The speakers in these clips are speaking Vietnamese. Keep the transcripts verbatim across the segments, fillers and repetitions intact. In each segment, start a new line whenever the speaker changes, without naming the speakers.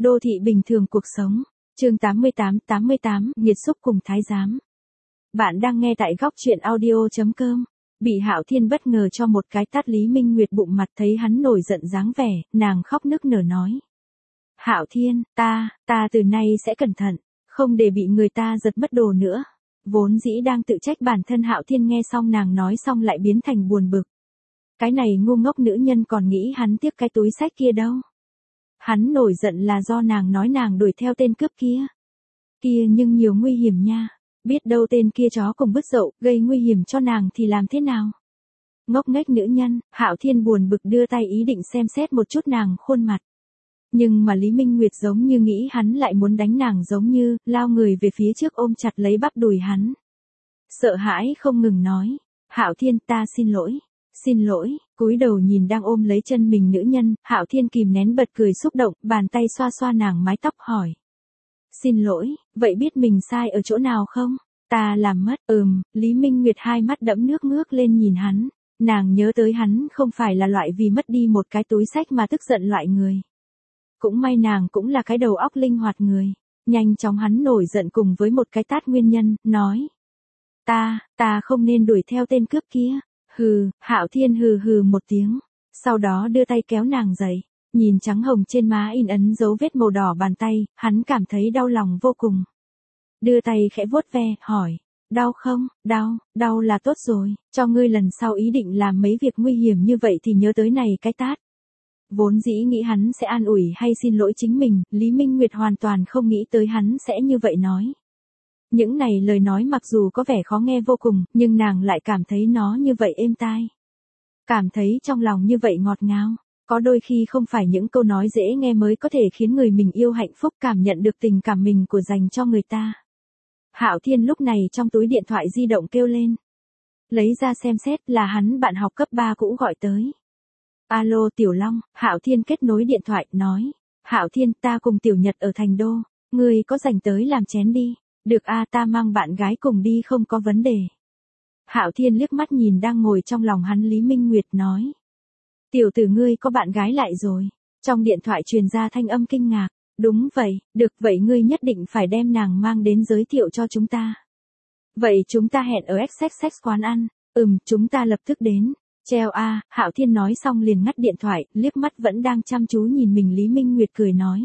Đô thị bình thường cuộc sống. Chương tám mươi tám tám mươi tám, nhiệt xúc cùng thái giám. Bạn đang nghe tại góc truyện audio chấm com. Bị Hạo Thiên bất ngờ cho một cái tát, Lý Minh Nguyệt bụng mặt thấy hắn nổi giận dáng vẻ, nàng khóc nức nở nói. Hạo Thiên, ta, ta từ nay sẽ cẩn thận, không để bị người ta giật mất đồ nữa. Vốn dĩ đang tự trách bản thân, Hạo Thiên nghe xong nàng nói xong lại biến thành buồn bực. Cái này ngu ngốc nữ nhân còn nghĩ hắn tiếc cái túi xách kia đâu. Hắn nổi giận là do nàng nói nàng đuổi theo tên cướp kia. Kia nhưng nhiều nguy hiểm nha. Biết đâu tên kia chó cùng bứt dậu, gây nguy hiểm cho nàng thì làm thế nào? Ngốc nghếch nữ nhân, Hạo Thiên buồn bực đưa tay ý định xem xét một chút nàng khuôn mặt. Nhưng mà Lý Minh Nguyệt giống như nghĩ hắn lại muốn đánh nàng, giống như lao người về phía trước ôm chặt lấy bắp đùi hắn. Sợ hãi không ngừng nói, Hạo Thiên, ta xin lỗi, xin lỗi. Cúi đầu nhìn đang ôm lấy chân mình nữ nhân, Hạo Thiên kìm nén bật cười xúc động, bàn tay xoa xoa nàng mái tóc hỏi. Xin lỗi, vậy biết mình sai ở chỗ nào không? Ta làm mất, ừm, Lý Minh Nguyệt hai mắt đẫm nước ngước lên nhìn hắn, nàng nhớ tới hắn không phải là loại vì mất đi một cái túi xách mà tức giận loại người. Cũng may nàng cũng là cái đầu óc linh hoạt người, nhanh chóng hắn nổi giận cùng với một cái tát nguyên nhân, nói. Ta, ta không nên đuổi theo tên cướp kia. Hừ, Hạo Thiên hừ hừ một tiếng, sau đó đưa tay kéo nàng dậy, nhìn trắng hồng trên má in ấn dấu vết màu đỏ bàn tay, hắn cảm thấy đau lòng vô cùng. Đưa tay khẽ vuốt ve, hỏi, đau không? Đau, đau là tốt rồi, cho ngươi lần sau ý định làm mấy việc nguy hiểm như vậy thì nhớ tới này cái tát. Vốn dĩ nghĩ hắn sẽ an ủi hay xin lỗi chính mình, Lý Minh Nguyệt hoàn toàn không nghĩ tới hắn sẽ như vậy nói. Những này lời nói mặc dù có vẻ khó nghe vô cùng, nhưng nàng lại cảm thấy nó như vậy êm tai. Cảm thấy trong lòng như vậy ngọt ngào. Có đôi khi không phải những câu nói dễ nghe mới có thể khiến người mình yêu hạnh phúc, cảm nhận được tình cảm mình của dành cho người ta. Hạo Thiên lúc này trong túi điện thoại di động kêu lên. Lấy ra xem xét là hắn bạn học cấp ba cũ gọi tới. Alo Tiểu Long, Hạo Thiên kết nối điện thoại, nói. Hạo Thiên, ta cùng Tiểu Nhật ở Thành Đô, ngươi có rảnh tới làm chén đi. Được a, ta mang bạn gái cùng đi không có vấn đề. Hạo Thiên liếc mắt nhìn đang ngồi trong lòng hắn Lý Minh Nguyệt, nói. Tiểu tử ngươi có bạn gái lại rồi. Trong điện thoại truyền ra thanh âm kinh ngạc. Đúng vậy, được vậy ngươi nhất định phải đem nàng mang đến giới thiệu cho chúng ta. Vậy chúng ta hẹn ở ích ích ích quán ăn. Ừm, chúng ta lập tức đến. Treo a, Hạo Thiên nói xong liền ngắt điện thoại, liếc mắt vẫn đang chăm chú nhìn mình Lý Minh Nguyệt cười nói.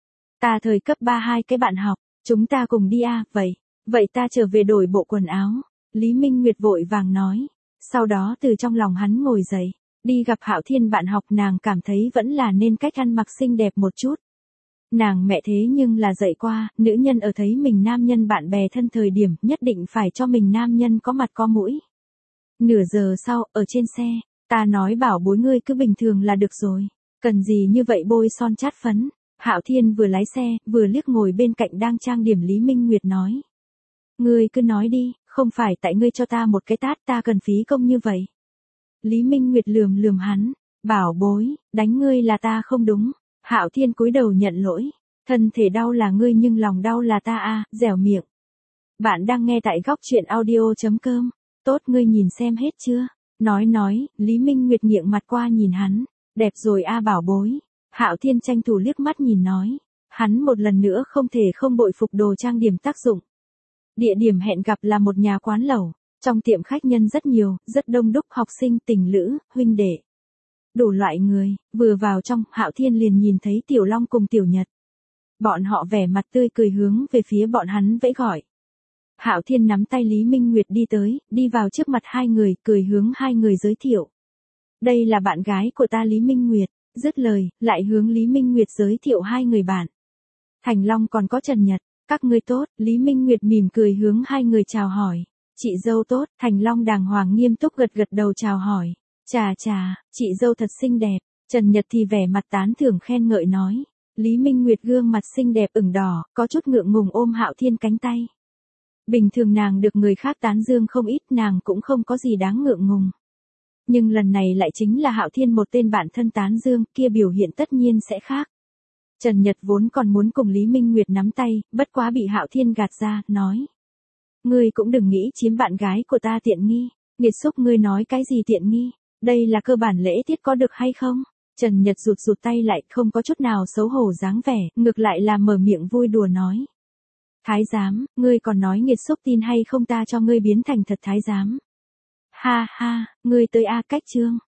Ta thời cấp ba hai cái bạn học. Chúng ta cùng đi à, vậy, vậy ta trở về đổi bộ quần áo. Lý Minh Nguyệt vội vàng nói. Sau đó từ trong lòng hắn ngồi dậy, đi gặp Hạo Thiên bạn học, nàng cảm thấy vẫn là nên cách ăn mặc xinh đẹp một chút. Nàng mẹ thế nhưng là dạy qua, nữ nhân ở thấy mình nam nhân bạn bè thân thời điểm nhất định phải cho mình nam nhân có mặt có mũi. Nửa giờ sau, ở trên xe, ta nói bảo bối ngươi cứ bình thường là được rồi, cần gì như vậy bôi son chát phấn. Hạo Thiên vừa lái xe, vừa liếc ngồi bên cạnh đang trang điểm Lý Minh Nguyệt nói. Ngươi cứ nói đi, không phải tại ngươi cho ta một cái tát ta cần phí công như vậy. Lý Minh Nguyệt lườm lườm hắn, bảo bối, đánh ngươi là ta không đúng. Hạo Thiên cúi đầu nhận lỗi, thân thể đau là ngươi nhưng lòng đau là ta a, dẻo miệng. Bạn đang nghe tại góc truyện audio chấm com, tốt ngươi nhìn xem hết chưa? Nói nói, Lý Minh Nguyệt nghiêng mặt qua nhìn hắn, đẹp rồi a bảo bối. Hạo Thiên tranh thủ liếc mắt nhìn nói, hắn một lần nữa không thể không bội phục đồ trang điểm tác dụng. Địa điểm hẹn gặp là một nhà quán lẩu, trong tiệm khách nhân rất nhiều, rất đông đúc học sinh, tình lữ, huynh đệ. Đủ loại người, vừa vào trong, Hạo Thiên liền nhìn thấy Tiểu Long cùng Tiểu Nhật. Bọn họ vẻ mặt tươi cười hướng về phía bọn hắn vẫy gọi. Hạo Thiên nắm tay Lý Minh Nguyệt đi tới, đi vào trước mặt hai người, cười hướng hai người giới thiệu. Đây là bạn gái của ta Lý Minh Nguyệt. Dứt lời, lại hướng Lý Minh Nguyệt giới thiệu hai người bạn. Thành Long còn có Trần Nhật, các ngươi tốt. Lý Minh Nguyệt mỉm cười hướng hai người chào hỏi. Chị dâu tốt. Thành Long đàng hoàng nghiêm túc gật gật đầu chào hỏi. Chà chà, chị dâu thật xinh đẹp. Trần Nhật thì vẻ mặt tán thưởng khen ngợi nói. Lý Minh Nguyệt gương mặt xinh đẹp ửng đỏ, có chút ngượng ngùng ôm Hạo Thiên cánh tay. Bình thường nàng được người khác tán dương không ít, nàng cũng không có gì đáng ngượng ngùng. Nhưng lần này lại chính là Hạo Thiên một tên bạn thân tán dương, kia biểu hiện tất nhiên sẽ khác. Trần Nhật vốn còn muốn cùng Lý Minh Nguyệt nắm tay, bất quá bị Hạo Thiên gạt ra, nói. Ngươi cũng đừng nghĩ chiếm bạn gái của ta tiện nghi, nghiệt xúc ngươi nói cái gì tiện nghi, đây là cơ bản lễ tiết có được hay không? Trần Nhật rụt rụt tay lại, không có chút nào xấu hổ dáng vẻ, ngược lại là mở miệng vui đùa nói. Thái giám, ngươi còn nói nghiệt xúc tin hay không ta cho ngươi biến thành thật thái giám. Ha ha, ngươi tới A Cách Trương.